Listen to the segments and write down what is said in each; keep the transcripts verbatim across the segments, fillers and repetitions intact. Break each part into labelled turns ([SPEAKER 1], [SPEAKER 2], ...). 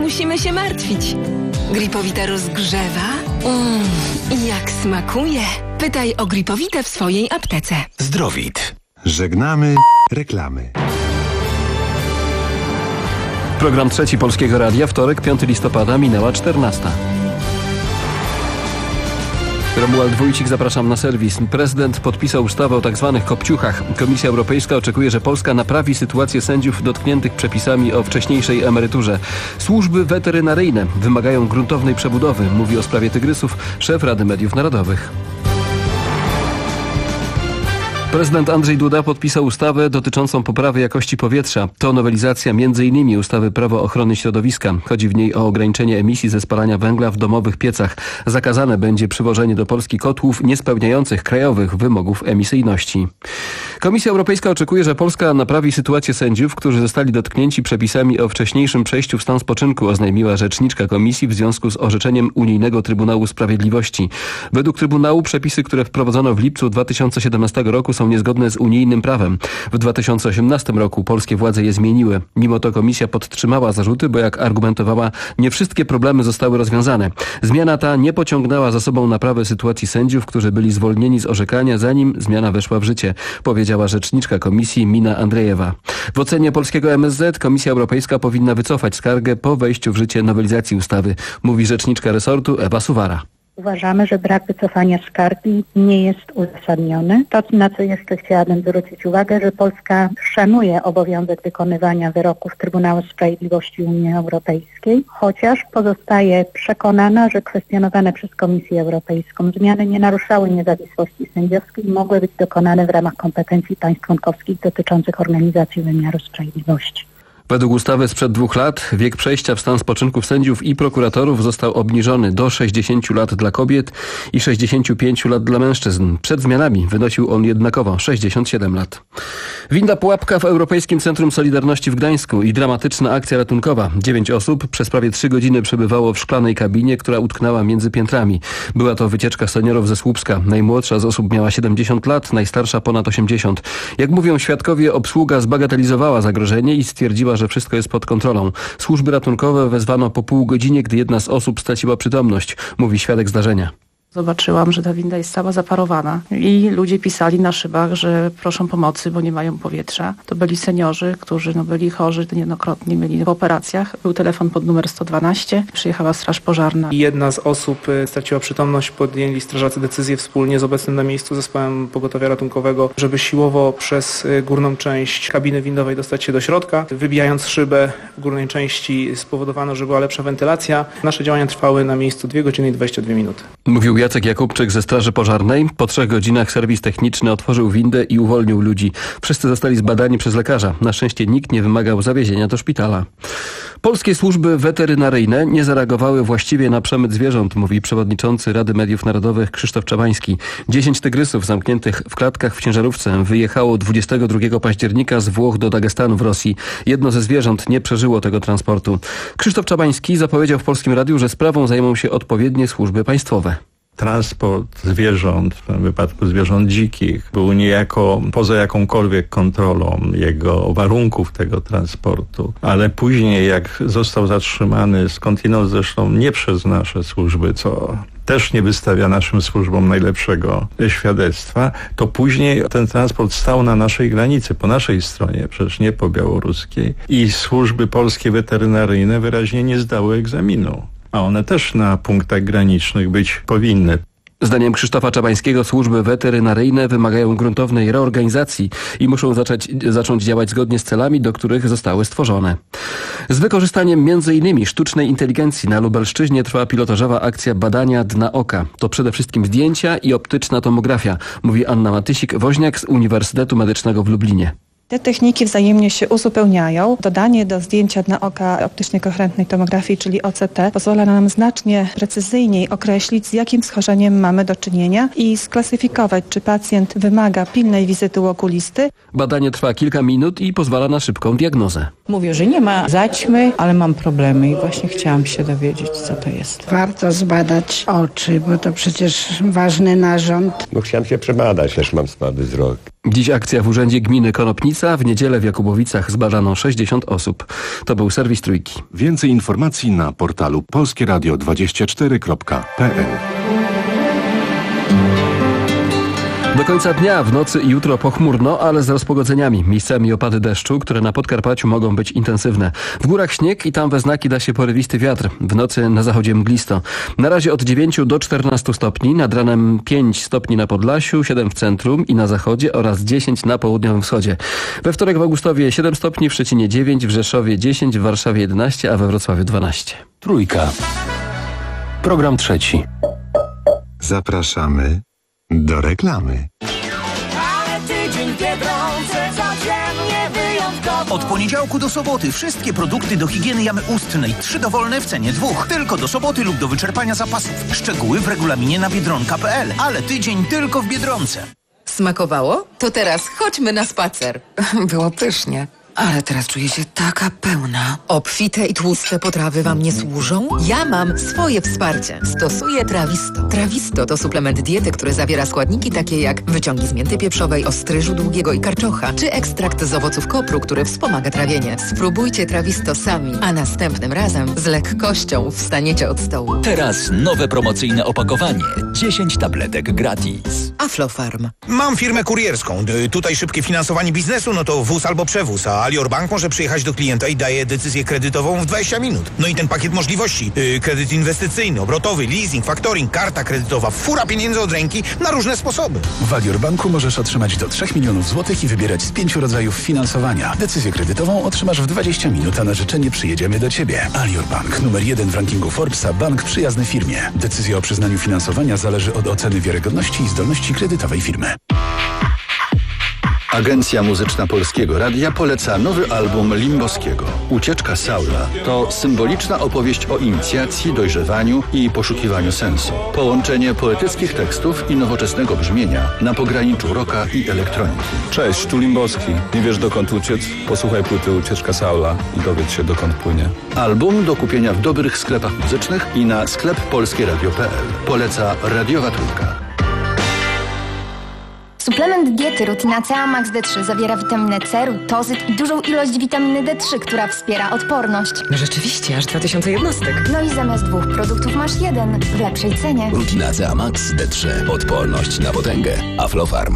[SPEAKER 1] musimy się martwić. Gripowita rozgrzewa. Mmm, jak smakuje. Pytaj o Gripowitę w swojej aptece.
[SPEAKER 2] Zdrowit. Żegnamy reklamy.
[SPEAKER 3] Program trzeci Polskiego Radia, wtorek, piątego listopada, minęła czternasta. Romuald Wójcik, zapraszam na serwis. Prezydent podpisał ustawę o tzw. kopciuchach. Komisja Europejska oczekuje, że Polska naprawi sytuację sędziów dotkniętych przepisami o wcześniejszej emeryturze. Służby weterynaryjne wymagają gruntownej przebudowy, mówi o sprawie tygrysów szef Rady Mediów Narodowych. Prezydent Andrzej Duda podpisał ustawę dotyczącą poprawy jakości powietrza. To nowelizacja między innymi ustawy Prawo ochrony środowiska. Chodzi w niej o ograniczenie emisji ze spalania węgla w domowych piecach. Zakazane będzie przywożenie do Polski kotłów niespełniających krajowych wymogów emisyjności. Komisja Europejska oczekuje, że Polska naprawi sytuację sędziów, którzy zostali dotknięci przepisami o wcześniejszym przejściu w stan spoczynku, oznajmiła rzeczniczka Komisji w związku z orzeczeniem Unijnego Trybunału Sprawiedliwości. Według Trybunału przepisy, które wprowadzono w lipcu dwa tysiące siedemnastego roku, są niezgodne z unijnym prawem. W dwa tysiące osiemnastym roku polskie władze je zmieniły. Mimo to komisja podtrzymała zarzuty, bo jak argumentowała, nie wszystkie problemy zostały rozwiązane. Zmiana ta nie pociągnęła za sobą naprawy sytuacji sędziów, którzy byli zwolnieni z orzekania, zanim zmiana weszła w życie, powiedziała rzeczniczka komisji Mina Andrejewa. W ocenie polskiego M S Z Komisja Europejska powinna wycofać skargę po wejściu w życie nowelizacji ustawy, mówi rzeczniczka resortu Ewa Suwara.
[SPEAKER 4] Uważamy, że brak wycofania skargi nie jest uzasadniony. To, na co jeszcze chciałabym zwrócić uwagę, że Polska szanuje obowiązek wykonywania wyroków Trybunału Sprawiedliwości Unii Europejskiej, chociaż pozostaje przekonana, że kwestionowane przez Komisję Europejską zmiany nie naruszały niezawisłości sędziowskiej i mogły być dokonane w ramach kompetencji państw członkowskich dotyczących organizacji wymiaru sprawiedliwości.
[SPEAKER 3] Według ustawy sprzed dwóch lat wiek przejścia w stan spoczynku sędziów i prokuratorów został obniżony do sześćdziesięciu lat dla kobiet i sześćdziesięciu pięciu lat dla mężczyzn. Przed zmianami wynosił on jednakowo sześćdziesiąt siedem lat. Winda pułapka w Europejskim Centrum Solidarności w Gdańsku i dramatyczna akcja ratunkowa. Dziewięć osób przez prawie trzy godziny przebywało w szklanej kabinie, która utknęła między piętrami. Była to wycieczka seniorów ze Słupska. Najmłodsza z osób miała siedemdziesiąt lat, najstarsza ponad osiemdziesiąt. Jak mówią świadkowie, obsługa zbagatelizowała zagrożenie i stwierdziła, że wszystko jest pod kontrolą. Służby ratunkowe wezwano po pół godzinie, gdy jedna z osób straciła przytomność, mówi świadek zdarzenia.
[SPEAKER 5] Zobaczyłam, że ta winda jest cała zaparowana i ludzie pisali na szybach, że proszą pomocy, bo nie mają powietrza. To byli seniorzy, którzy no, byli chorzy, niejednokrotnie byli w operacjach. Był telefon pod numer sto dwanaście, przyjechała straż pożarna.
[SPEAKER 6] Jedna z osób straciła przytomność, podjęli strażacy decyzję wspólnie z obecnym na miejscu zespołem pogotowia ratunkowego, żeby siłowo przez górną część kabiny windowej dostać się do środka. Wybijając szybę w górnej części spowodowano, że była lepsza wentylacja. Nasze działania trwały na miejscu dwie godziny i dwadzieścia dwie minuty.
[SPEAKER 3] Mówił Jacek Jakubczyk ze Straży Pożarnej. Po trzech godzinach serwis techniczny otworzył windę i uwolnił ludzi. Wszyscy zostali zbadani przez lekarza. Na szczęście nikt nie wymagał zawiezienia do szpitala. Polskie służby weterynaryjne nie zareagowały właściwie na przemyt zwierząt, mówi przewodniczący Rady Mediów Narodowych Krzysztof Czabański. Dziesięć tygrysów zamkniętych w klatkach w ciężarówce wyjechało dwudziestego drugiego października z Włoch do Dagestanu w Rosji. Jedno ze zwierząt nie przeżyło tego transportu. Krzysztof Czabański zapowiedział w Polskim Radiu, że sprawą zajmą się odpowiednie służby państwowe.
[SPEAKER 7] Transport zwierząt, w tym wypadku zwierząt dzikich, był niejako poza jakąkolwiek kontrolą jego warunków tego transportu. Ale później, jak został zatrzymany skądinąd zresztą nie przez nasze służby, co też nie wystawia naszym służbom najlepszego świadectwa, to później ten transport stał na naszej granicy, po naszej stronie, przecież nie po białoruskiej. I służby polskie weterynaryjne wyraźnie nie zdały egzaminu. A one też na punktach granicznych być powinny.
[SPEAKER 3] Zdaniem Krzysztofa Czabańskiego służby weterynaryjne wymagają gruntownej reorganizacji i muszą zacząć, zacząć działać zgodnie z celami, do których zostały stworzone. Z wykorzystaniem między innymi sztucznej inteligencji na Lubelszczyźnie trwa pilotażowa akcja badania dna oka. To przede wszystkim zdjęcia i optyczna tomografia, mówi Anna Matysik-Woźniak z Uniwersytetu Medycznego w Lublinie.
[SPEAKER 8] Te techniki wzajemnie się uzupełniają. Dodanie do zdjęcia dna oka optycznie koherentnej tomografii, czyli O C T, pozwala nam znacznie precyzyjniej określić, z jakim schorzeniem mamy do czynienia i sklasyfikować, czy pacjent wymaga pilnej wizyty u okulisty.
[SPEAKER 3] Badanie trwa kilka minut i pozwala na szybką diagnozę.
[SPEAKER 9] Mówię, że nie ma zaćmy, ale mam problemy i właśnie chciałam się dowiedzieć, co to jest.
[SPEAKER 10] Warto zbadać oczy, bo to przecież ważny narząd.
[SPEAKER 11] No chciałam się przebadać, też mam słaby wzrok.
[SPEAKER 3] Dziś akcja w Urzędzie Gminy Konopnica. W niedzielę w Jakubowicach zbadano sześćdziesiąt osób. To był serwis Trójki.
[SPEAKER 2] Więcej informacji na portalu polskie radio dwadzieścia cztery kropka p l.
[SPEAKER 3] Do końca dnia, w nocy i jutro pochmurno, ale z rozpogodzeniami. Miejscami opady deszczu, które na Podkarpaciu mogą być intensywne. W górach śnieg i tam we znaki da się porywisty wiatr. W nocy na zachodzie mglisto. Na razie od dziewięciu do czternastu stopni, nad ranem pięć stopni na Podlasiu, siedem w centrum i na zachodzie oraz dziesięć na południowym wschodzie. We wtorek w Augustowie siedem stopni, w Szczecinie dziewięć, w Rzeszowie dziesięć, w Warszawie jedenaście, a we Wrocławiu dwanaście.
[SPEAKER 2] Trójka. Program trzeci. Zapraszamy do reklamy.
[SPEAKER 10] Od poniedziałku do soboty wszystkie produkty do higieny jamy ustnej. Trzy dowolne w cenie dwóch. Tylko do soboty lub do wyczerpania zapasów. Szczegóły w regulaminie na biedronka kropka p l. Ale tydzień tylko w Biedronce.
[SPEAKER 11] Smakowało? To teraz chodźmy na spacer.
[SPEAKER 12] Było pysznie. Ale teraz czuję się taka pełna.
[SPEAKER 11] Obfite i tłuste potrawy wam nie służą? Ja mam swoje wsparcie. Stosuję Trawisto. Trawisto to suplement diety, który zawiera składniki takie jak wyciągi z mięty pieprzowej, ostryżu długiego i karczocha, czy ekstrakt z owoców kopru, który wspomaga trawienie. Spróbujcie Trawisto sami, a następnym razem z lekkością wstaniecie od stołu.
[SPEAKER 13] Teraz nowe promocyjne opakowanie. dziesięć tabletek gratis.
[SPEAKER 11] Aflofarm.
[SPEAKER 10] Mam firmę kurierską. Tutaj szybkie finansowanie biznesu, no to wóz albo przewóz, a Alior Bank może przyjechać do klienta i daje decyzję kredytową w dwadzieścia minut. No i ten pakiet możliwości. Yy, kredyt inwestycyjny, obrotowy, leasing, factoring, karta kredytowa, fura pieniędzy od ręki na różne sposoby.
[SPEAKER 14] W Alior Banku możesz otrzymać do trzech milionów złotych i wybierać z pięciu rodzajów finansowania. Decyzję kredytową otrzymasz w dwadzieścia minut, a na życzenie przyjedziemy do Ciebie. Alior Bank, numer jeden w rankingu Forbesa, bank przyjazny firmie. Decyzja o przyznaniu finansowania zależy od oceny wiarygodności i zdolności kredytowej firmy.
[SPEAKER 15] Agencja Muzyczna Polskiego Radia poleca nowy album Limboskiego. Ucieczka Saula to symboliczna opowieść o inicjacji, dojrzewaniu i poszukiwaniu sensu. Połączenie poetyckich tekstów i nowoczesnego brzmienia na pograniczu rocka i elektroniki.
[SPEAKER 16] Cześć, tu Limboski. Nie wiesz dokąd uciec? Posłuchaj płyty Ucieczka Saula i dowiedz się dokąd płynie.
[SPEAKER 15] Album do kupienia w dobrych sklepach muzycznych i na sklep polskie radio kropka p l. Poleca Radiowa Trójka.
[SPEAKER 17] Suplement diety Rutina C A Max D trzy zawiera witaminę C, rutozyt i dużą ilość witaminy D trzy, która wspiera odporność.
[SPEAKER 12] Rzeczywiście, aż dwa tysiące jednostek.
[SPEAKER 17] No i zamiast dwóch produktów masz jeden w lepszej cenie.
[SPEAKER 13] Rutina C A Max D trzy. Odporność na potęgę. Aflofarm.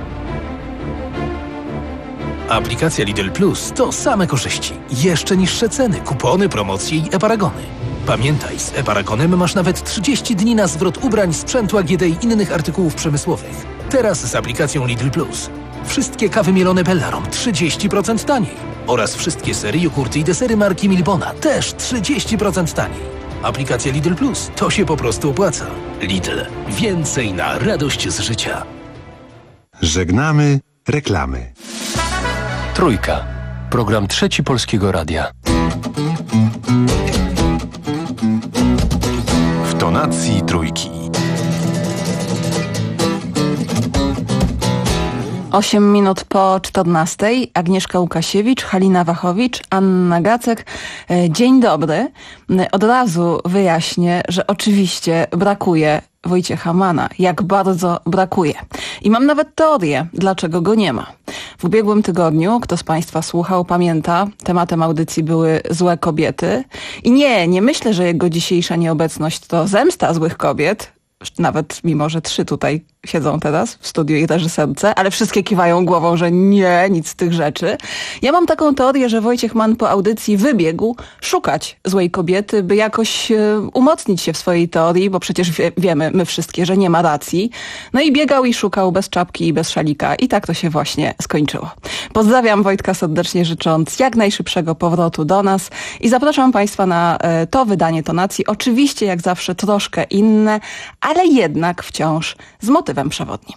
[SPEAKER 18] Aplikacja Lidl Plus to same korzyści. Jeszcze niższe ceny, kupony, promocje i e-paragony. Pamiętaj, z e-paragonem masz nawet trzydzieści dni na zwrot ubrań, sprzętu A G D i innych artykułów przemysłowych. Teraz z aplikacją Lidl Plus. Wszystkie kawy mielone Bellarom trzydzieści procent taniej. Oraz wszystkie sery, jogurty i desery marki Milbona też trzydzieści procent taniej. Aplikacja Lidl Plus to się po prostu opłaca. Lidl. Więcej na radość z życia.
[SPEAKER 2] Żegnamy reklamy.
[SPEAKER 19] Trójka. Program Trzeci Polskiego Radia.
[SPEAKER 2] W tonacji trójki.
[SPEAKER 5] Osiem minut po czternastej. Agnieszka Łukasiewicz, Halina Wachowicz, Anna Gacek. Dzień dobry. Od razu wyjaśnię, że oczywiście brakuje Wojciecha Manna. Jak bardzo brakuje. I mam nawet teorię, dlaczego go nie ma. W ubiegłym tygodniu, kto z Państwa słuchał, pamięta, tematem audycji były złe kobiety. I nie, nie myślę, że jego dzisiejsza nieobecność to zemsta złych kobiet. Nawet mimo, że trzy tutaj siedzą teraz w studiu i reżyserce, ale wszystkie kiwają głową, że nie, nic z tych rzeczy. Ja mam taką teorię, że Wojciech Mann po audycji wybiegł szukać złej kobiety, by jakoś e, umocnić się w swojej teorii, bo przecież wie, wiemy my wszystkie, że nie ma racji. No i biegał i szukał bez czapki i bez szalika i tak to się właśnie skończyło. Pozdrawiam Wojtka serdecznie, życząc jak najszybszego powrotu do nas i zapraszam Państwa na e, to wydanie tonacji. Oczywiście jak zawsze troszkę inne, ale jednak wciąż z motywem przewodnim.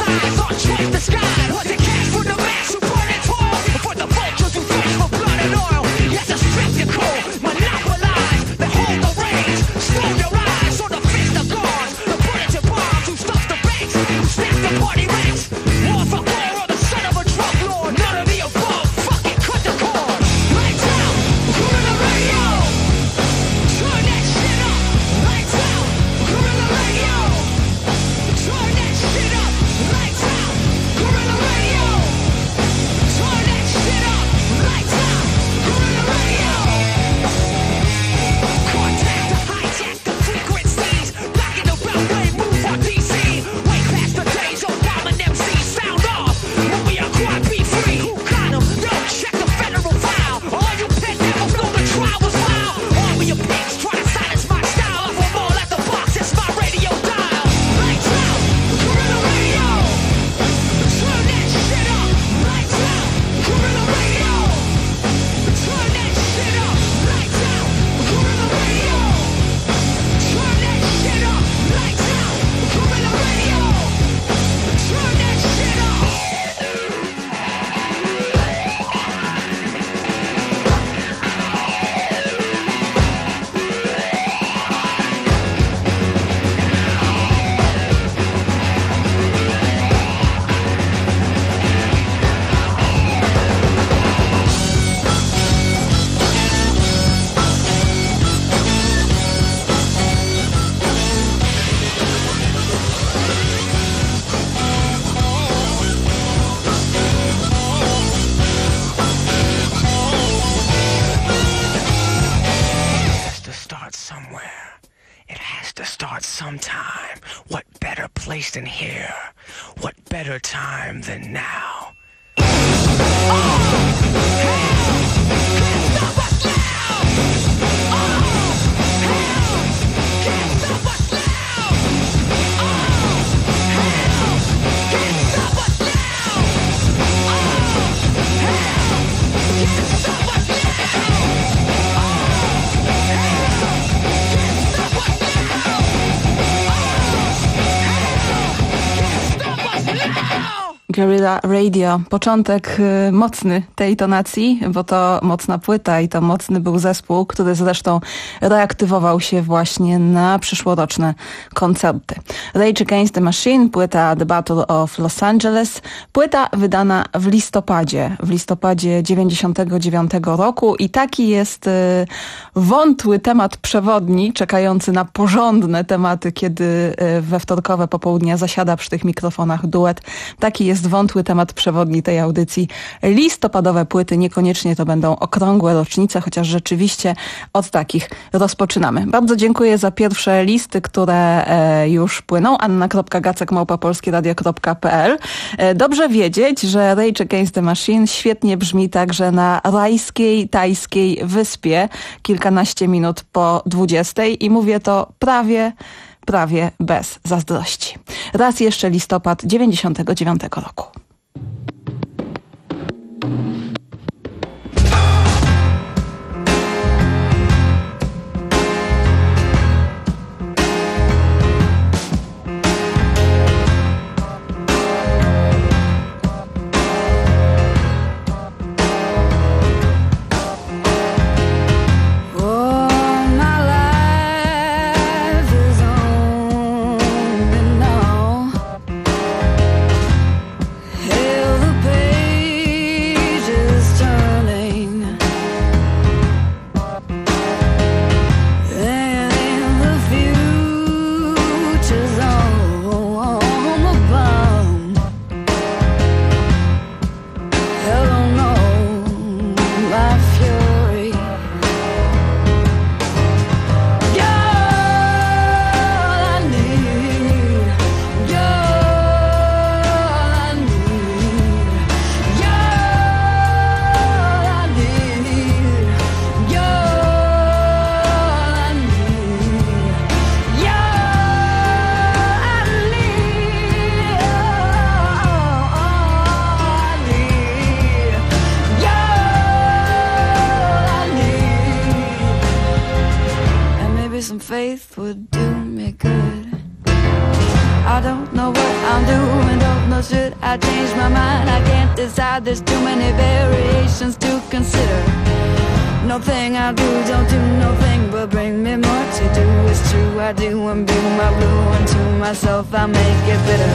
[SPEAKER 20] sometime. What better place than here? What better time than now?
[SPEAKER 5] Guerrilla Radio. Początek y, mocny tej tonacji, bo to mocna płyta i to mocny był zespół, który zresztą reaktywował się właśnie na przyszłoroczne koncerty. Rage Against the Machine, płyta The Battle of Los Angeles, płyta wydana w listopadzie, w listopadzie dziewięćdziesiątego dziewiątego roku i taki jest y, wątły temat przewodni, czekający na porządne tematy, kiedy y, we wtorkowe popołudnia zasiada przy tych mikrofonach duet. Taki jest wątły temat przewodni tej audycji. Listopadowe płyty, niekoniecznie to będą okrągłe rocznice, chociaż rzeczywiście od takich rozpoczynamy. Bardzo dziękuję za pierwsze listy, które e, już płyną. anna kropka gacek małpa polskie radio kropka p l. E, dobrze wiedzieć, że Rage Against the Machine świetnie brzmi także na rajskiej, tajskiej wyspie kilkanaście minut po dwudziestej i mówię to prawie prawie bez zazdrości. Raz jeszcze listopad dziewięćdziesiątego dziewiątego roku.
[SPEAKER 21] I changed my mind. I can't decide, there's too many variations to consider. Nothing I do, don't do nothing but bring me more to do. It's true, I do imbue my blue, and to myself I make it bitter.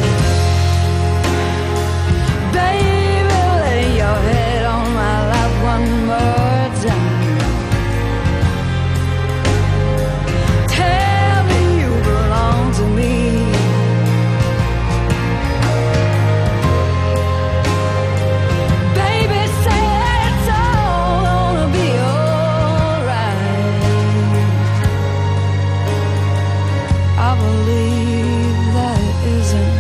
[SPEAKER 21] Baby, lay your head on my lap one more time. Tell me you belong to me. Baby, say it's all gonna be alright. I believe that it isn't.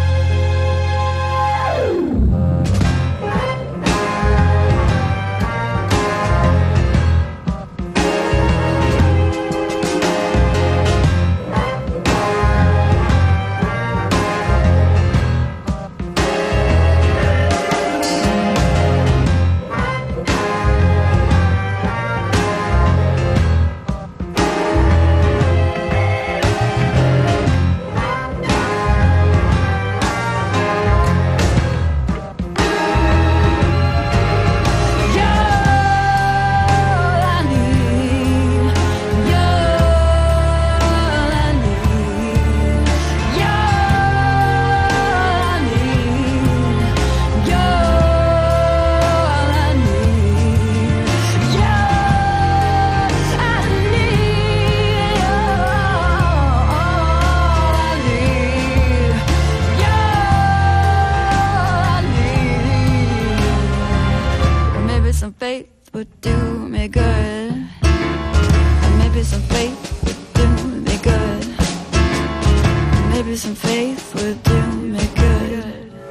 [SPEAKER 21] Some faith would do me good. Maybe some faith would do me good. Maybe some faith would do me good.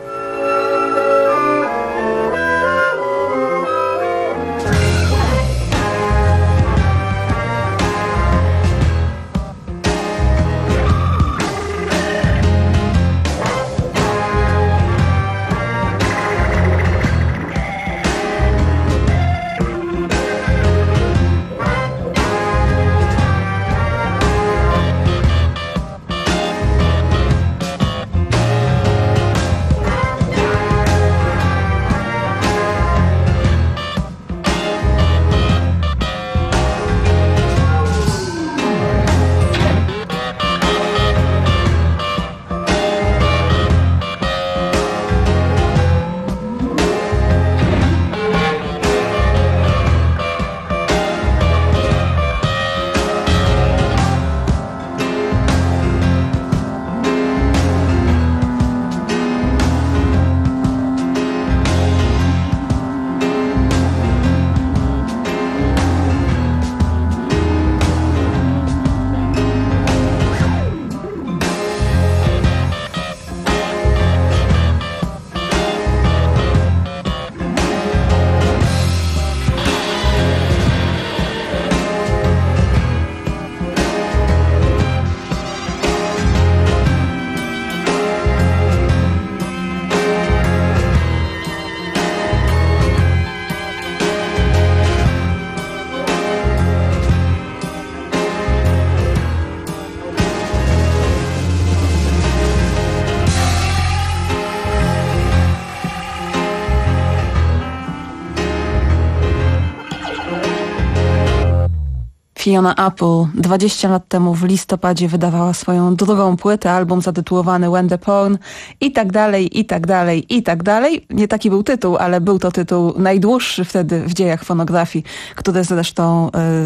[SPEAKER 5] Fiona Apple dwadzieścia lat temu w listopadzie wydawała swoją drugą płytę, album zatytułowany When the Porn i tak dalej, i tak dalej, i tak dalej. Nie taki był tytuł, ale był to tytuł najdłuższy wtedy w dziejach fonografii, który zresztą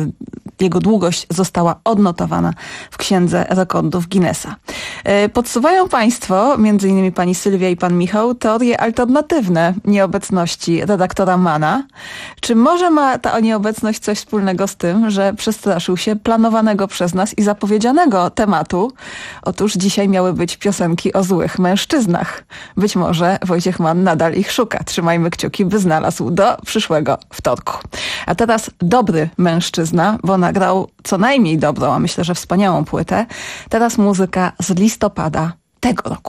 [SPEAKER 5] y, jego długość została odnotowana w Księdze Rekordów Guinnessa. Y, podsuwają Państwo, między innymi pani Sylwia i pan Michał, teorie alternatywne nieobecności redaktora Mana. Czy może ma ta nieobecność coś wspólnego z tym, że przestraszył się planowanego przez nas i zapowiedzianego tematu? Otóż dzisiaj miały być piosenki o złych mężczyznach. Być może Wojciech Mann nadal ich szuka. Trzymajmy kciuki, by znalazł do przyszłego wtorku. A teraz dobry mężczyzna, bo nagrał co najmniej dobrą, a myślę, że wspaniałą płytę. Teraz muzyka z listopada tego roku.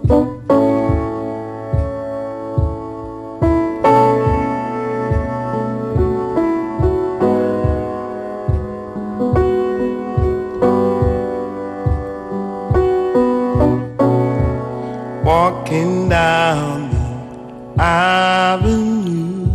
[SPEAKER 1] Walking down the avenue,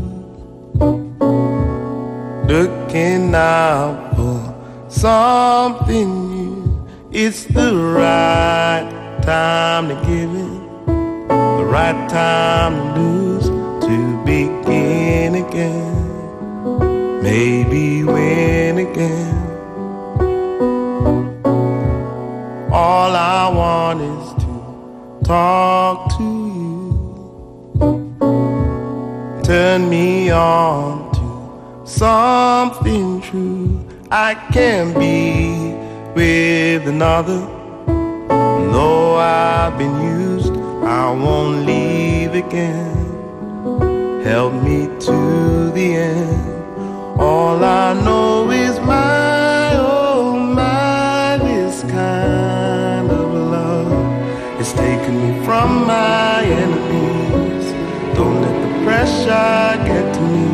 [SPEAKER 1] looking out for something new. It's the right time to give it, the right time to lose, to begin again, maybe win again. All I want is talk to you, turn me on to something true. I can't be with another, though I've been used, I won't leave again. Help me to the end. All I know is my, oh my, this kind of love. It's taken me from my enemies. Don't let the pressure get to me.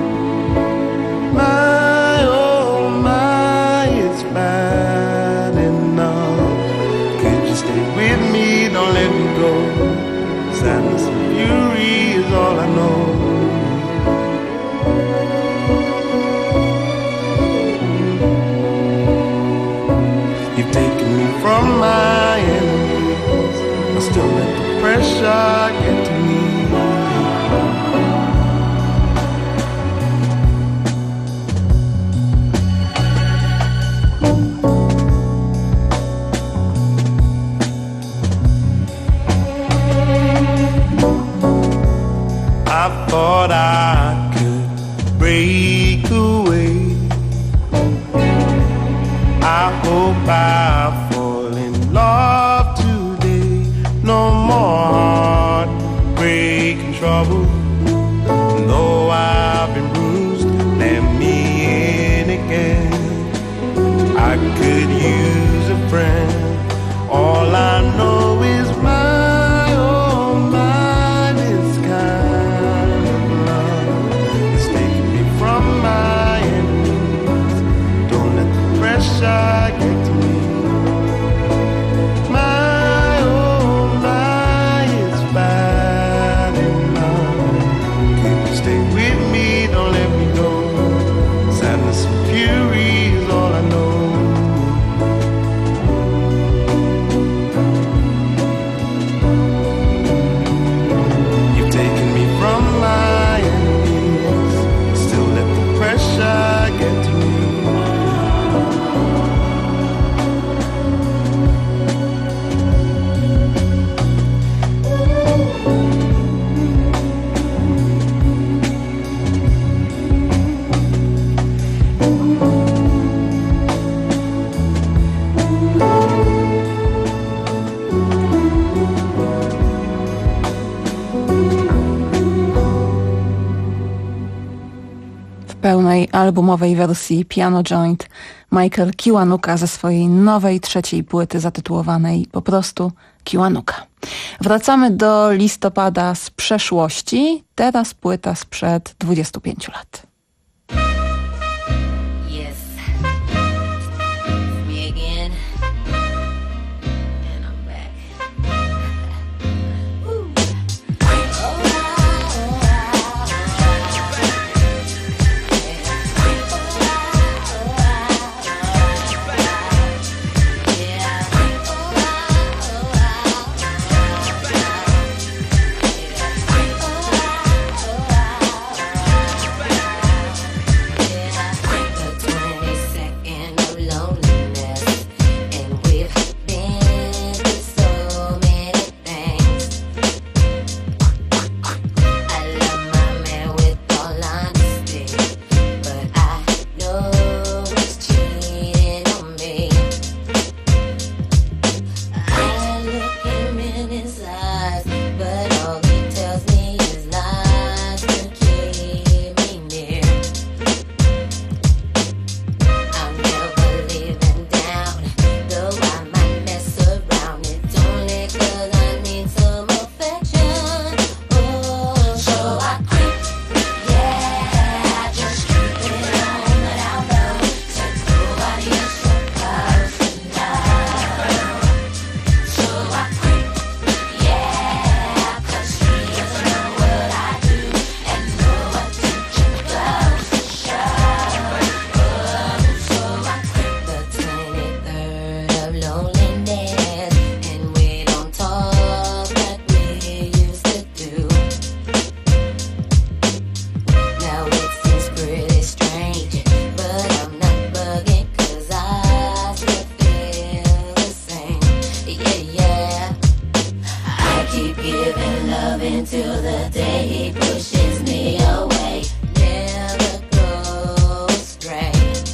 [SPEAKER 1] My, oh my, it's bad enough. Could you stay with me? Don't let me go. Sadness and fury is all I know. You've taken me from my enemies. Still let the pressure get to me. I thought I could break away. I hope I fall in love today. No more heartbreaking trouble. Though I've been bruised, let me in again. I could use a friend. All I know is my, oh my, this kind of love is taking me from my enemies. Don't let the pressure get to me.
[SPEAKER 22] pełnej albumowej wersji Piano Joint Michael Kiwanuka ze swojej nowej trzeciej płyty zatytułowanej po prostu Kiwanuka. Wracamy do listopada z przeszłości, teraz płyta sprzed dwudziestu pięciu lat.
[SPEAKER 4] until the day he pushes me away. Never go astray.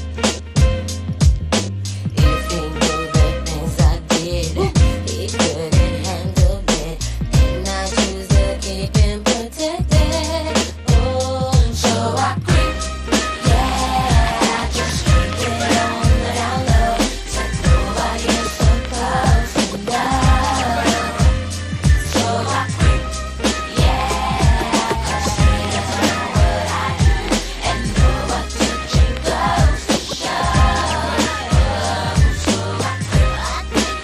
[SPEAKER 4] If he knew the things I did, he couldn't handle it, and I choose to keep him protected. Oh, so I creep, yeah, I just keep it on the down low, so nobody is supposed to know. So I creep, yeah, 'cause he doesn't know what I do and know what to drink goes to show. So I creep, I creep,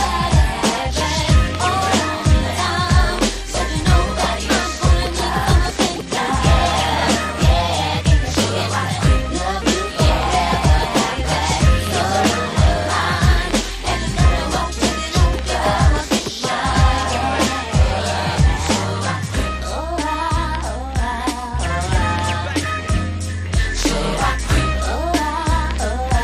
[SPEAKER 4] yeah, all on the down, so that nobody is gonna need to think that, yeah, yeah, so I creep, love you, yeah, but I bet you're on the line, and you know what to drink goes to show. So I creep, oh, I, oh, I, oh, I. So I creep, oh, I, oh, I, oh,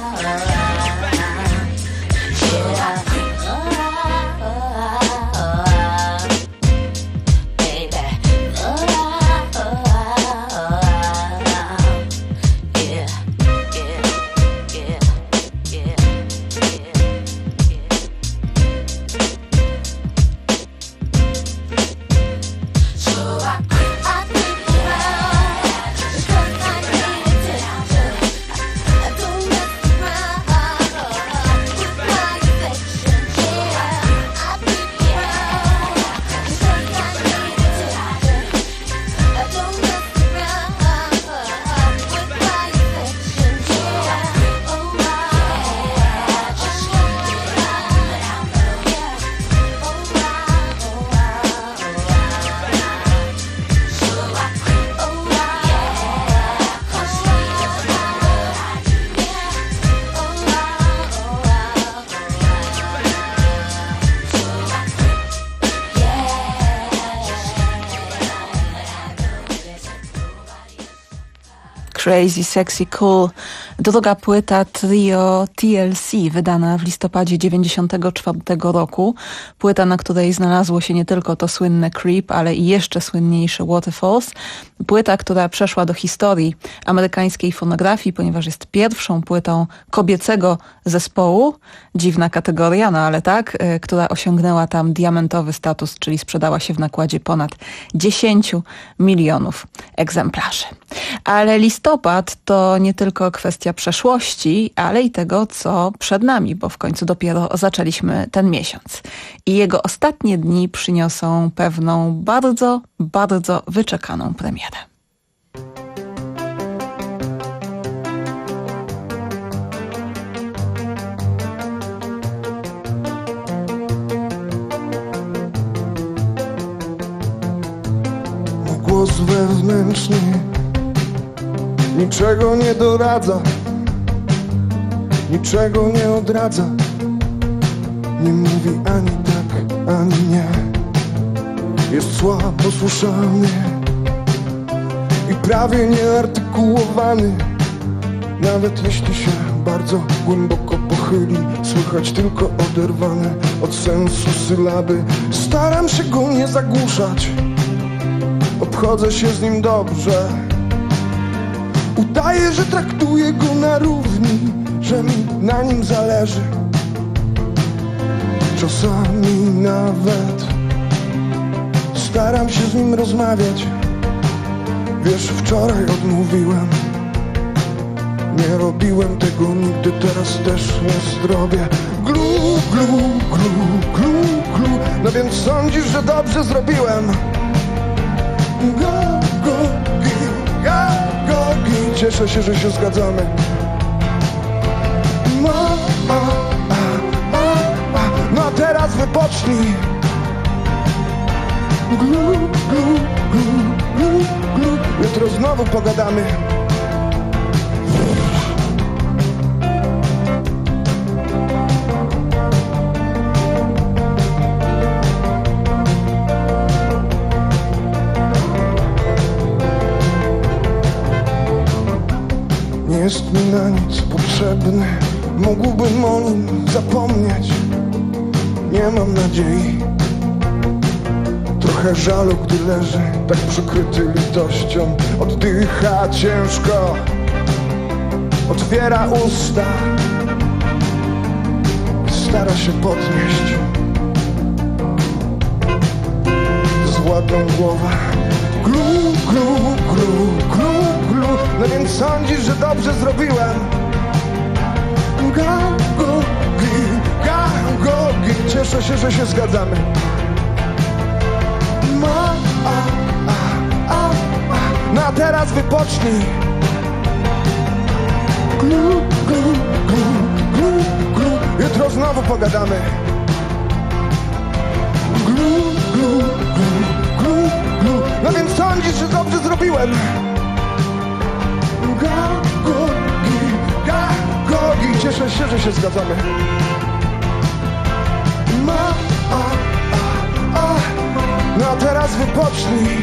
[SPEAKER 4] I. So I creep, oh, I, oh, I, oh, I. Baby, oh, I, oh, I, oh, I. Yeah, yeah, yeah, yeah, so I creep, I creep around, just 'cause I need attention. I don't mess around with my affection. Yeah, I creep around, just 'cause I need attention. I don't mess around with my affection. Yeah, oh I just keep it on the down low. Yeah, oh I, oh I, oh I. So I creep, oh I, 'cause he doesn't know what I do. Yeah, oh I, oh I, oh I. So I creep, yeah, just keep it on the down low. There's nobody.
[SPEAKER 22] Crazy Sexy Cool. Druga płyta trio T L C, wydana w listopadzie dziewięćdziesiątego czwartego roku. Płyta, na której znalazło się nie tylko to słynne Creep, ale i jeszcze słynniejsze Waterfalls. Płyta, która przeszła do historii amerykańskiej fonografii, ponieważ jest pierwszą płytą kobiecego zespołu. Dziwna kategoria, no ale tak, y, która osiągnęła tam diamentowy status, czyli sprzedała się w nakładzie ponad dziesięć milionów egzemplarzy. Ale listopad to nie tylko kwestia przeszłości, ale i tego, co przed nami, bo w końcu dopiero zaczęliśmy ten miesiąc. I jego ostatnie dni przyniosą pewną bardzo, bardzo wyczekaną premierę.
[SPEAKER 1] Głos wewnętrzny niczego nie doradza, niczego nie odradza, nie mówi ani tak, ani nie. Jest słabo słyszalny i prawie nieartykułowany. Nawet jeśli się bardzo głęboko pochyli, słychać tylko oderwane od sensu sylaby. Staram się go nie zagłuszać, obchodzę się z nim dobrze. Udaję, że traktuję go na równi, że mi na nim zależy. Czasami nawet staram się z nim rozmawiać. Wiesz, wczoraj odmówiłem, nie robiłem tego nigdy, teraz też nie zrobię. Glu, glu, glu, glu, glu. No więc sądzisz, że dobrze zrobiłem? Go, go, gi, go, go, gi. Cieszę się, że się zgadzamy. No, a, a, a, a. No a teraz wypocznij. Glu, glu, glu, glu, glu. Jutro znowu pogadamy. Nie jest mi na nic potrzebny, mógłbym o nim zapomnieć. Nie mam nadziei, trochę
[SPEAKER 6] trochę żalu, gdy leży tak przykryty litością. Oddycha ciężko, otwiera usta, stara się podnieść złotą głowę. Glu, glu, glu, glu, glu. No więc sądzisz, że dobrze zrobiłem? Gagogi, gagogi. Cieszę się, że się zgadzamy. Ma, a, a, a, a. No a teraz wypocznij. Glu, glu, glu, glu, glu. Jutro znowu pogadamy. Glu, glu, glu, glu, glu. No więc sądzisz, że dobrze zrobiłem? Gagogi, gagogi. Cieszę się, że się zgadzamy. Ma, a, a, a. No a teraz wypocznij.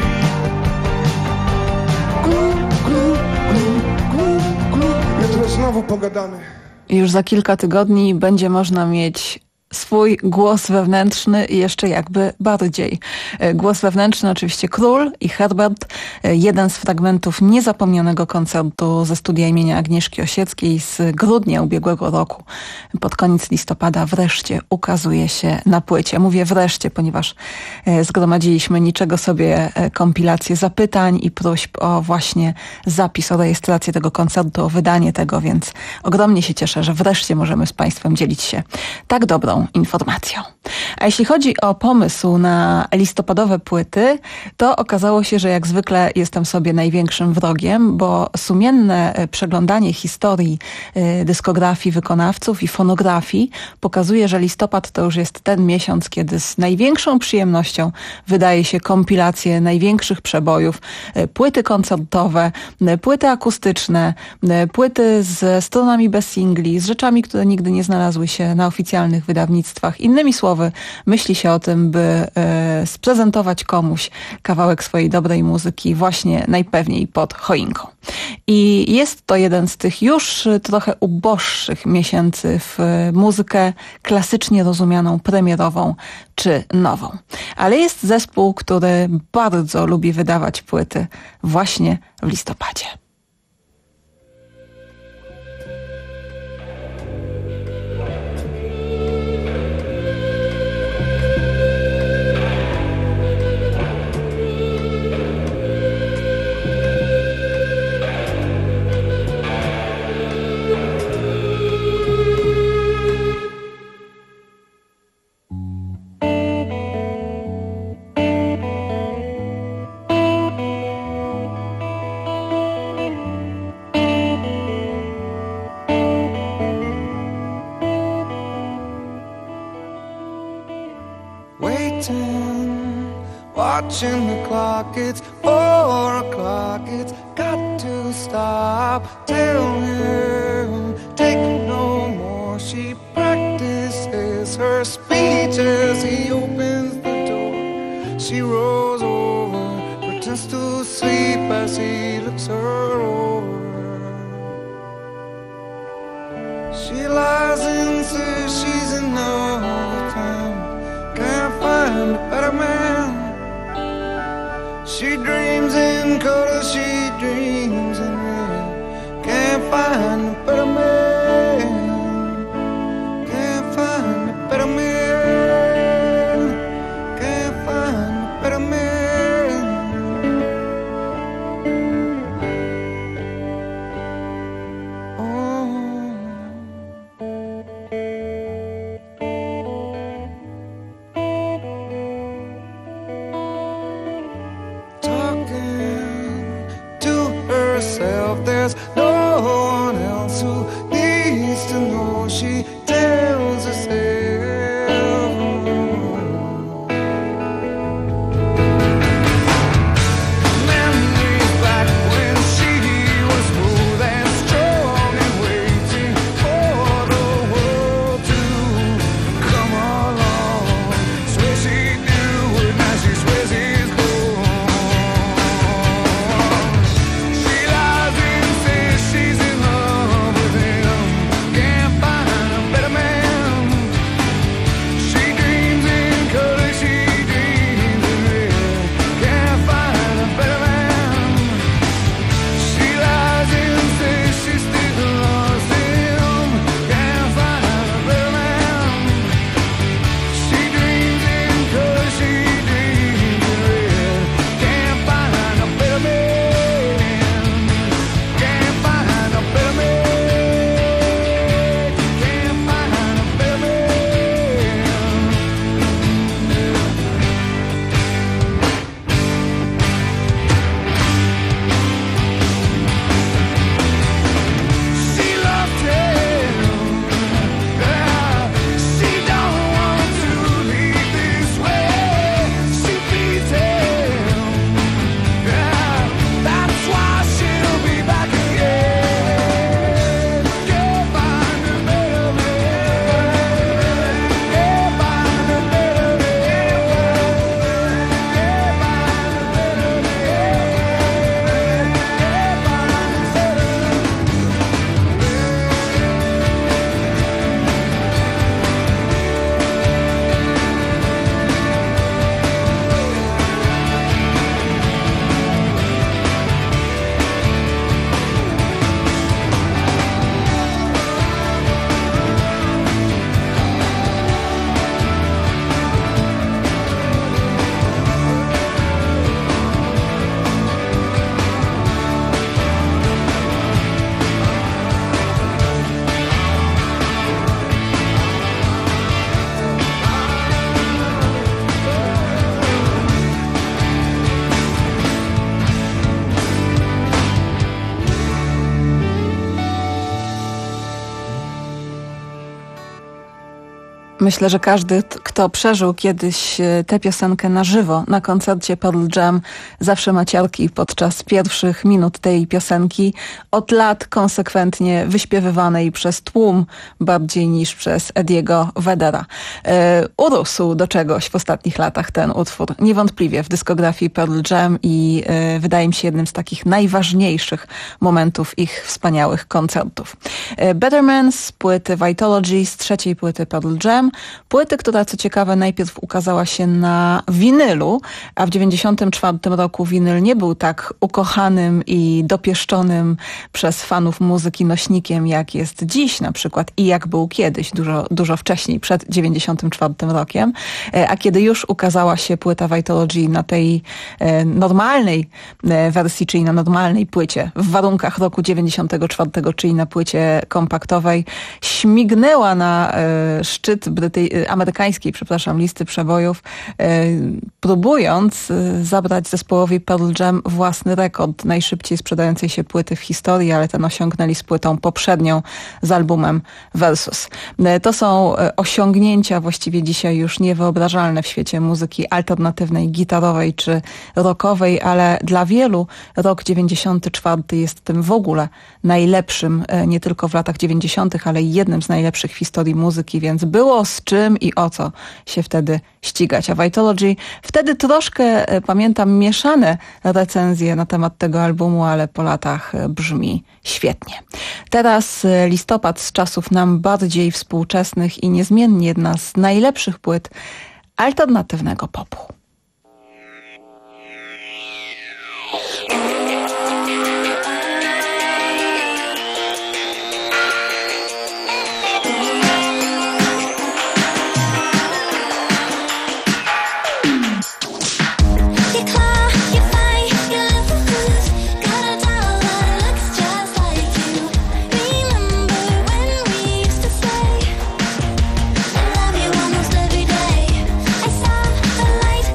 [SPEAKER 6] Glu, glu, glu, glu, glu. Jutro znowu pogadamy.
[SPEAKER 22] Już za kilka tygodni będzie można mieć swój głos wewnętrzny i jeszcze jakby bardziej. Głos wewnętrzny oczywiście Król i Herbert, jeden z fragmentów niezapomnianego koncertu ze studia imienia Agnieszki Osieckiej z grudnia ubiegłego roku. Pod koniec listopada wreszcie ukazuje się na płycie. Mówię wreszcie, ponieważ zgromadziliśmy niczego sobie kompilację zapytań i próśb o właśnie zapis, o rejestrację tego koncertu, o wydanie tego, więc ogromnie się cieszę, że wreszcie możemy z Państwem dzielić się tak dobrą informacją. A jeśli chodzi o pomysł na listopadowe płyty, to okazało się, że jak zwykle jestem sobie największym wrogiem, bo sumienne przeglądanie historii dyskografii wykonawców i fonografii pokazuje, że listopad to już jest ten miesiąc, kiedy z największą przyjemnością wydaje się kompilacje największych przebojów, płyty koncertowe, płyty akustyczne, płyty ze stronami bez singli, z rzeczami, które nigdy nie znalazły się na oficjalnych wydawnictwach. Innymi słowy, myśli się o tym, by e, sprezentować komuś kawałek swojej dobrej muzyki właśnie najpewniej pod choinką. I jest to jeden z tych już trochę uboższych miesięcy w muzykę klasycznie rozumianą, premierową czy nową. Ale jest zespół, który bardzo lubi wydawać płyty właśnie w listopadzie.
[SPEAKER 7] Watching the clock, it's four o'clock, it's got to stop. Tell him, take no more. She practices her speech as he opens the door. She rolls over, pretends to sleep as he looks her over. She lies and says she's in love with him, can't find a better man. She dreams in color, she dreams in red. Can't find a better man. Can't find a better man. Can't find a better man. Oh. There's no one else who
[SPEAKER 22] Myślę, że każdy, kto przeżył kiedyś tę piosenkę na żywo, na koncercie Pearl Jam, zawsze ma ciarki podczas pierwszych minut tej piosenki, od lat konsekwentnie wyśpiewywanej przez tłum bardziej niż przez Ediego Vedera. E, urósł do czegoś w ostatnich latach ten utwór, niewątpliwie w dyskografii Pearl Jam i e, wydaje mi się jednym z takich najważniejszych momentów ich wspaniałych koncertów. E, Better Man z płyty Vitology, z trzeciej płyty Pearl Jam, płyty, która co ciekawe najpierw ukazała się na winylu, a w dziewięćdziesiątym czwartym roku winyl nie był tak ukochanym i dopieszczonym przez fanów muzyki nośnikiem, jak jest dziś na przykład i jak był kiedyś, dużo, dużo wcześniej, przed dziewięćdziesiątym czwartym rokiem. A kiedy już ukazała się płyta Vitology na tej e, normalnej e, wersji, czyli na normalnej płycie, w warunkach roku dziewięćdziesiątego czwartego, czyli na płycie kompaktowej, śmignęła na e, szczyt bryty- amerykańskiej, przepraszam, listy przebojów, e, próbując e, zabrać zespołowi Pearl Jam własny rekord najszybciej sprzedającej się płyty w historii, ale ten osiągnęli z płytą poprzednią, z albumem Versus. E, to są e, osiągnięcia właściwie dzisiaj już niewyobrażalne w świecie muzyki alternatywnej, gitarowej czy rockowej, ale dla wielu rok dziewięćdziesiąty czwarty jest tym w ogóle najlepszym, e, nie tylko w latach dziewięćdziesiątych, ale i jednym z najlepszych w historii muzyki, więc było z czym i o co się wtedy ścigać. A Vitology wtedy troszkę, e, pamiętam, mieszane recenzje na temat tego albumu, ale po latach e, brzmi świetnie. Teraz e, listopad z czasów nam bardziej współczesnych i niezmiennie jedna z najlepszych płyt alternatywnego popu.
[SPEAKER 4] Almost every day I saw the light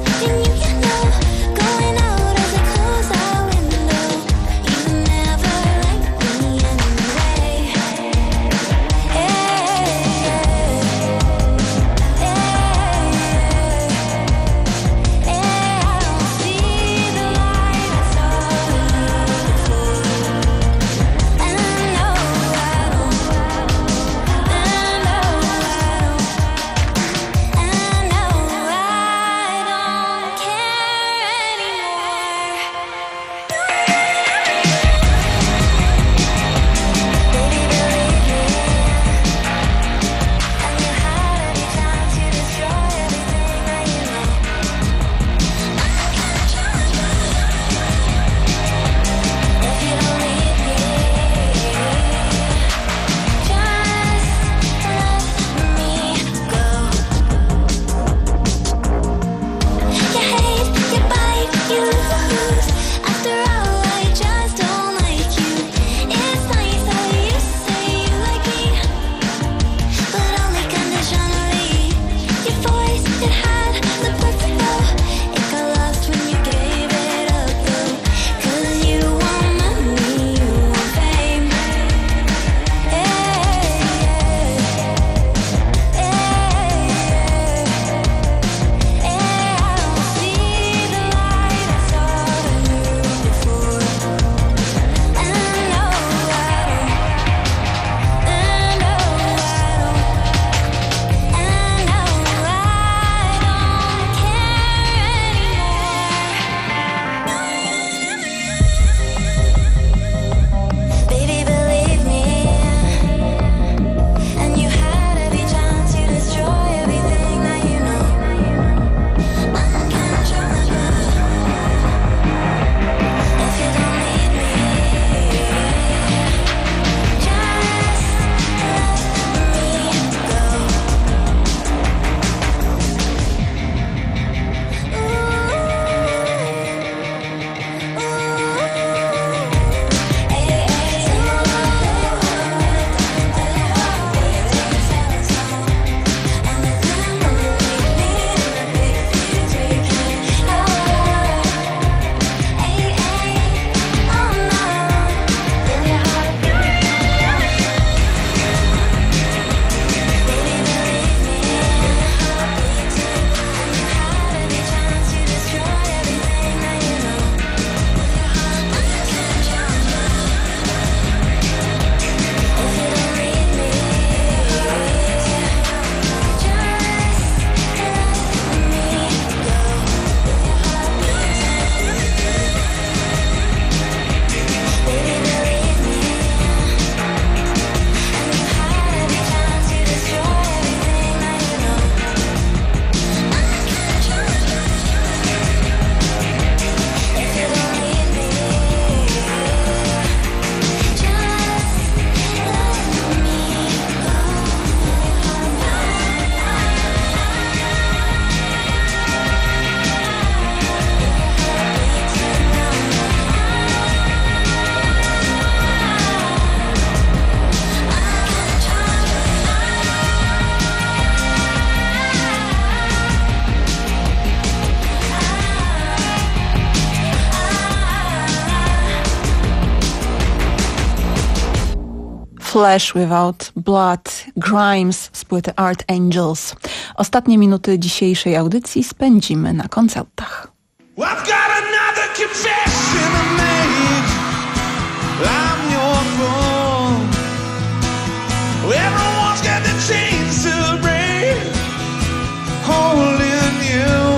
[SPEAKER 22] Flesh Without Blood, Grimes z płyty Art Angels. Ostatnie minuty dzisiejszej audycji spędzimy na koncertach.
[SPEAKER 7] I've got another confession to make. I'm your fool. Everyone's got the chains to break, holding you.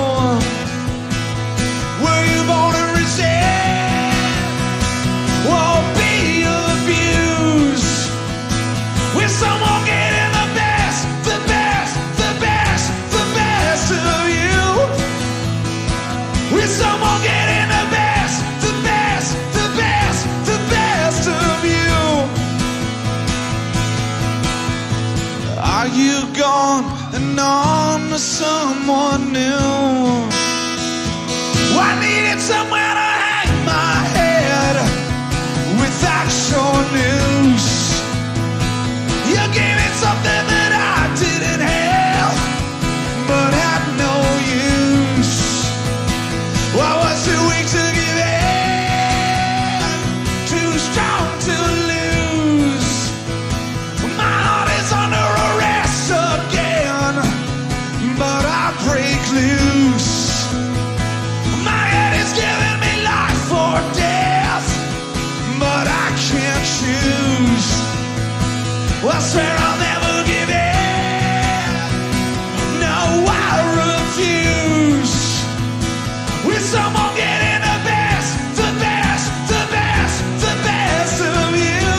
[SPEAKER 7] Were you born to resist? Won't be abused. With someone getting the best, the best, the best, the best of you. With someone getting the best, the best, the best, the best of you. Are you gone and on to someone new? I needed somewhere to hang my head without your news. You gave me something that I didn't have, but had no use. I was too weak to give in, too strong to lose. My heart is under arrest again, but I break loose. My head is giving me life or death, but I can't choose. Well, I swear I'll never give in. No, I refuse. With someone getting the best, the best, the best, the best of you.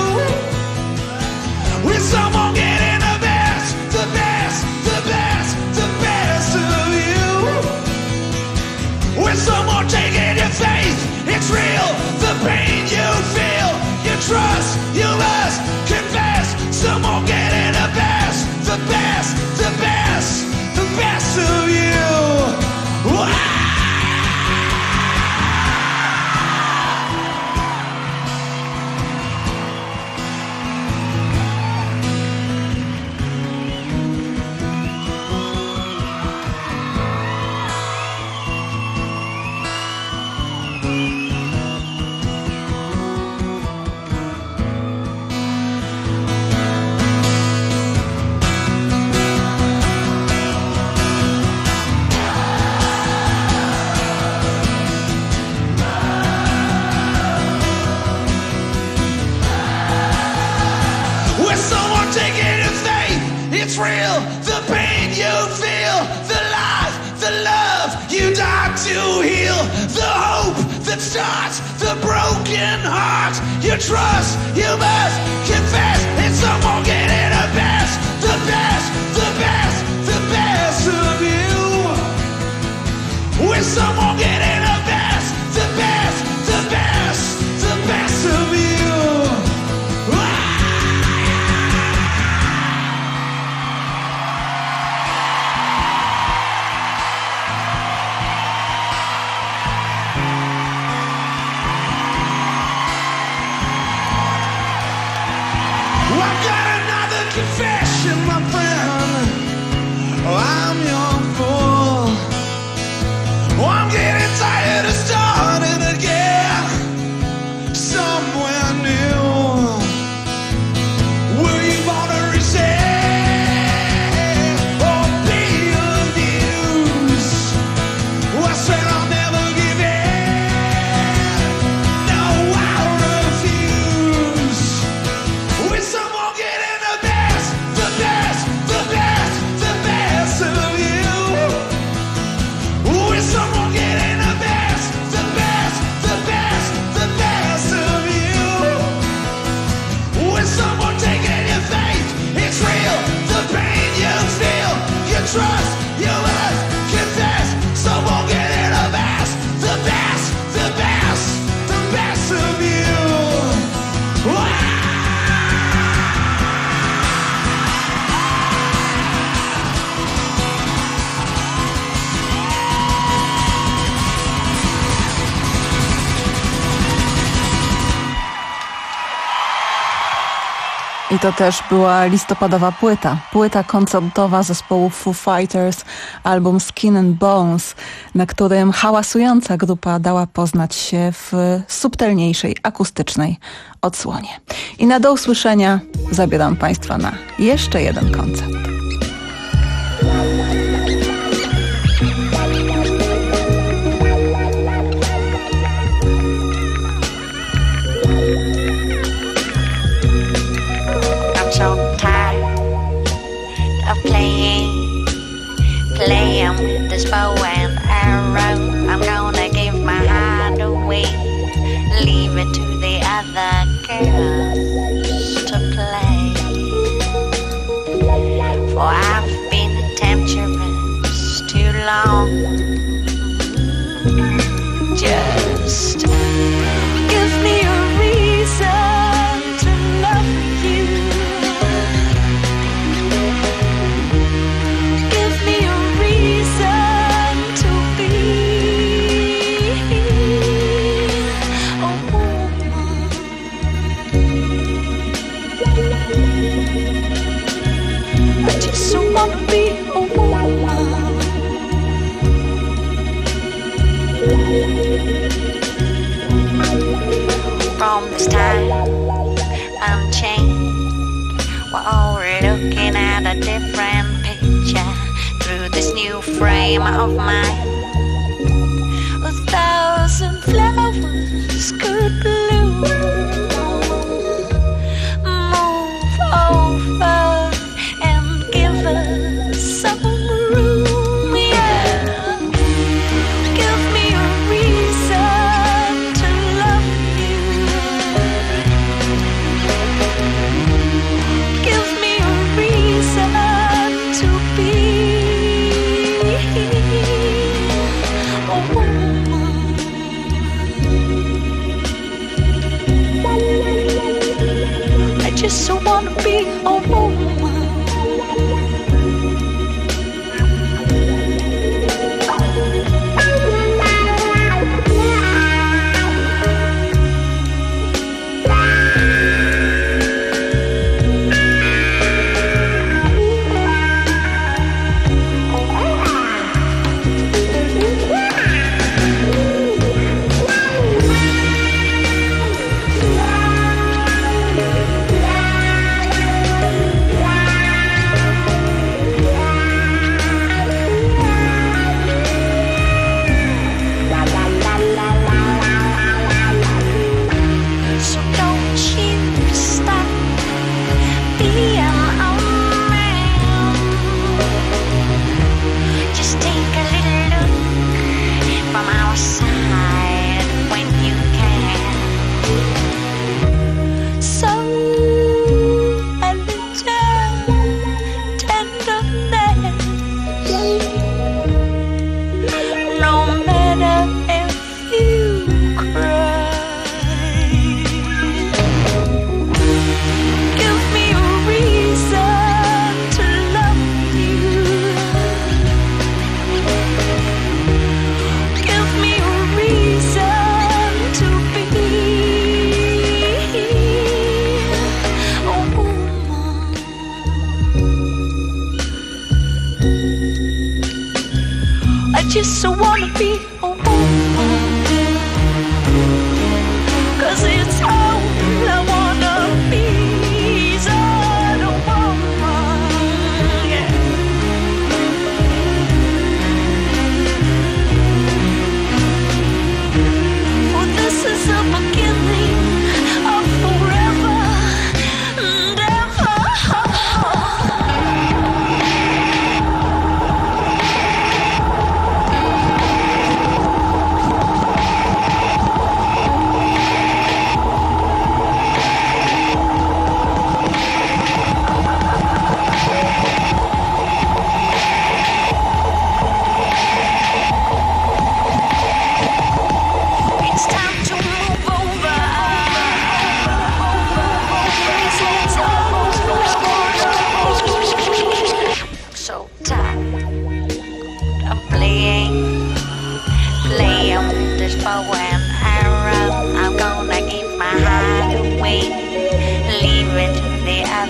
[SPEAKER 7] With someone getting the best, the best, the best, the best of you. With someone taking your faith, it's real. The pain you feel, you trust, you must confess. Someone getting the best, the best, the best, the best of you. Wow. It's real, the pain you feel, the life, the love you died to heal, the hope that starts the broken heart. You trust, you must confess, it's someone getting the best, the best, the best, the best of you. With someone getting the best, the best, the best, the best of you. Ah! I've got another confession, my friend. Oh, I'm your fool. Oh, I'm getting tired of starting again somewhere new. Were you born to resist or be abused? I swear I'll never give in. No, I refuse. With someone getting the best, the best,
[SPEAKER 22] I to też była listopadowa płyta. Płyta koncertowa zespołu Foo Fighters, album Skin and Bones, na którym hałasująca grupa dała poznać się w subtelniejszej, akustycznej odsłonie. I na do usłyszenia zabieram Państwa na jeszcze jeden koncert.
[SPEAKER 8] So tired of playing, playing with this bow and arrow. I'm gonna give my heart away, leave it to the other girls to play. For I've been temptress too long. Just give me a reason to love you. Give me a reason to be a woman. I just wanna be a woman. From this time unchained, we're all looking at a different picture through this new frame of mine. A thousand flowers could bloom. Move over and give us some room, yeah. Give me a reason to love you. Give me a reason to be a woman. I just so wanna be a woman. So don't you stop being a man. Just take a little look from our side when you can. So a little tenderness, no matter if you cry. Give me a reason to love you. Give me a reason to be a woman. I just so wanna be a woman. 'Cause it's all I wanna be is a woman, yeah. For this is the beginning of forever and ever. It's time to move over. So tired of playing, playing with this bow and arrow. I'm gonna give my heart away, leave it to the other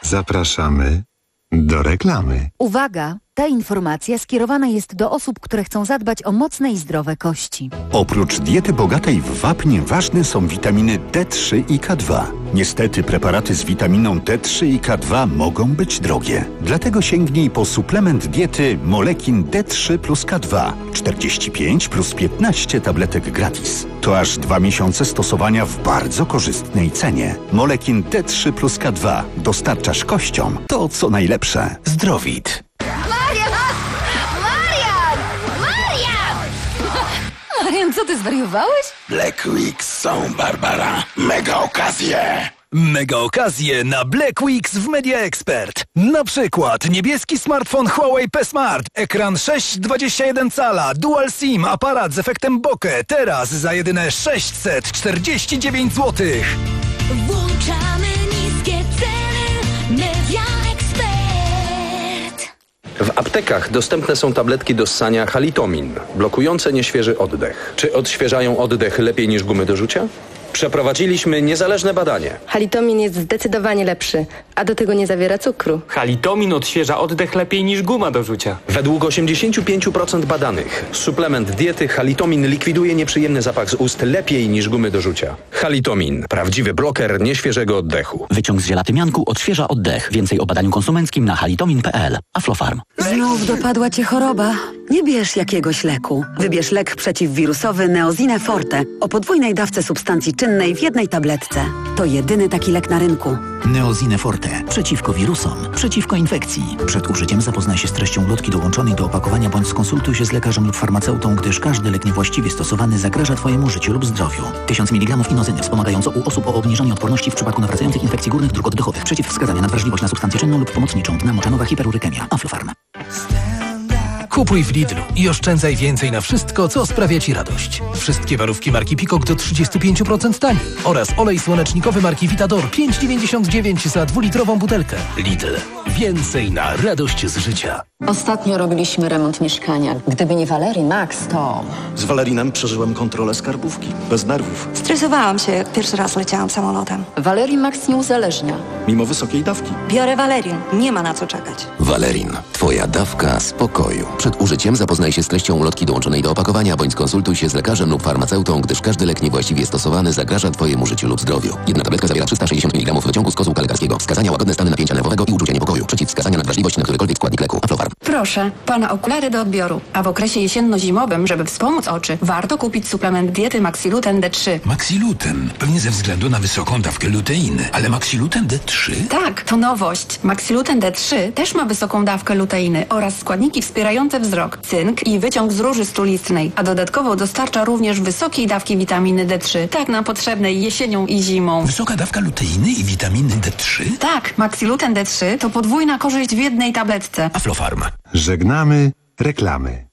[SPEAKER 2] Zapraszamy do reklamy.
[SPEAKER 3] Uwaga! Ta informacja skierowana jest do osób, które chcą zadbać o mocne i zdrowe kości.
[SPEAKER 9] Oprócz diety bogatej w wapń ważne są witaminy D trzy i K dwa. Niestety preparaty z witaminą D trzy i K dwa mogą być drogie. Dlatego sięgnij po suplement diety Molekin D trzy plus K dwa. czterdzieści pięć plus piętnaście tabletek gratis. To aż dwa miesiące stosowania w bardzo korzystnej cenie. Molekin D trzy plus K dwa. Dostarczasz kościom to, co najlepsze. Zdrowit.
[SPEAKER 17] Marian! Marian! Marian!
[SPEAKER 3] Marian, co ty zwariowałeś?
[SPEAKER 23] Black Weeks są, Barbara. Mega okazje!
[SPEAKER 18] Mega okazje na Black Weeks w Media Expert. Na przykład niebieski smartfon Huawei P Smart, ekran sześć przecinek dwadzieścia jeden cala, dual SIM, aparat z efektem bokeh. Teraz za jedyne sześćset czterdzieści dziewięć złotych.
[SPEAKER 4] Włączamy niskie ceny. Media Expert.
[SPEAKER 24] W aptekach dostępne są tabletki do ssania Halitomin, blokujące nieświeży oddech. Czy odświeżają oddech lepiej niż gumy do rzucia? Przeprowadziliśmy niezależne badanie.
[SPEAKER 25] Halitomin jest zdecydowanie lepszy, a do tego nie zawiera cukru.
[SPEAKER 26] Halitomin odświeża oddech lepiej niż guma do rzucia.
[SPEAKER 24] Według osiemdziesiąt pięć procent badanych suplement diety Halitomin likwiduje nieprzyjemny zapach z ust lepiej niż gumy do rzucia. Halitomin. Prawdziwy bloker nieświeżego oddechu.
[SPEAKER 27] Wyciąg z ziela tymianku odświeża oddech. Więcej o badaniu konsumenckim na halitomin kropka p l. Aflofarm.
[SPEAKER 28] Znów dopadła cię choroba? Nie bierz jakiegoś leku. Wybierz lek przeciwwirusowy Neozine Forte o podwójnej dawce substancji czynnej w jednej tabletce. To jedyny taki lek na rynku.
[SPEAKER 27] Neozine Forte. Przeciwko wirusom. Przeciwko infekcji. Przed użyciem zapoznaj się z treścią ulotki dołączonej do opakowania bądź skonsultuj się z lekarzem lub farmaceutą, gdyż każdy lek niewłaściwie stosowany zagraża Twojemu życiu lub zdrowiu. tysiąc miligramów inozyny wspomagająco u osób o obniżonej odporności w przypadku nawracających infekcji górnych dróg oddechowych. Przeciwwskazania na wrażliwość na substancję czynną lub pomocniczą. Dna moczanowa hiperurykemia. Aflofarm.
[SPEAKER 18] Kupuj w Lidlu i oszczędzaj więcej na wszystko, co sprawia Ci radość. Wszystkie warówki marki Peacock do trzydzieści pięć procent taniej oraz olej słonecznikowy marki Vitador pięć dziewięćdziesiąt dziewięć za dwulitrową butelkę. Lidl. Więcej na radość z życia.
[SPEAKER 29] Ostatnio robiliśmy remont mieszkania. Gdyby nie Valerii Max, to...
[SPEAKER 30] Z Valerinem przeżyłem kontrolę skarbówki. Bez nerwów.
[SPEAKER 29] Stresowałam się, jak pierwszy raz leciałam samolotem. Valerii Max nie uzależnia.
[SPEAKER 30] Mimo wysokiej dawki.
[SPEAKER 29] Biorę Valerin. Nie ma na co czekać.
[SPEAKER 31] Valerin. Twoja dawka spokoju. Przed użyciem zapoznaj się z treścią ulotki dołączonej do opakowania, bądź skonsultuj się z lekarzem lub farmaceutą, gdyż każdy lek niewłaściwie stosowany zagraża Twojemu życiu lub zdrowiu. Jedna tabletka zawiera trzysta sześćdziesiąt miligramów wyciągu z kozłka lekarskiego. Wskazania: łagodne stany napięcia nerwowego i uczucia niepokoju. Przeciwwskazania na wrażliwość na którykolwiek składnik leku. Aflofarm.
[SPEAKER 22] Proszę, pana okulary do odbioru. A w okresie jesienno-zimowym, żeby wspomóc oczy, warto kupić suplement diety Maxiluten D trzy.
[SPEAKER 32] Maxiluten? Pewnie ze względu na wysoką dawkę luteiny. Ale Maxiluten D trzy?
[SPEAKER 22] Tak, to nowość. Maxiluten D trzy też ma wysoką dawkę luteiny oraz składniki wspierające wzrok, cynk i wyciąg z róży strulistnej, a dodatkowo dostarcza również wysokiej dawki witaminy D trzy, tak nam potrzebnej jesienią i zimą.
[SPEAKER 32] Wysoka dawka luteiny i witaminy D trzy?
[SPEAKER 22] Tak, Maxiluten D trzy to podwójna korzyść w jednej tabletce.
[SPEAKER 32] Aflofarm.
[SPEAKER 2] Żegnamy reklamy.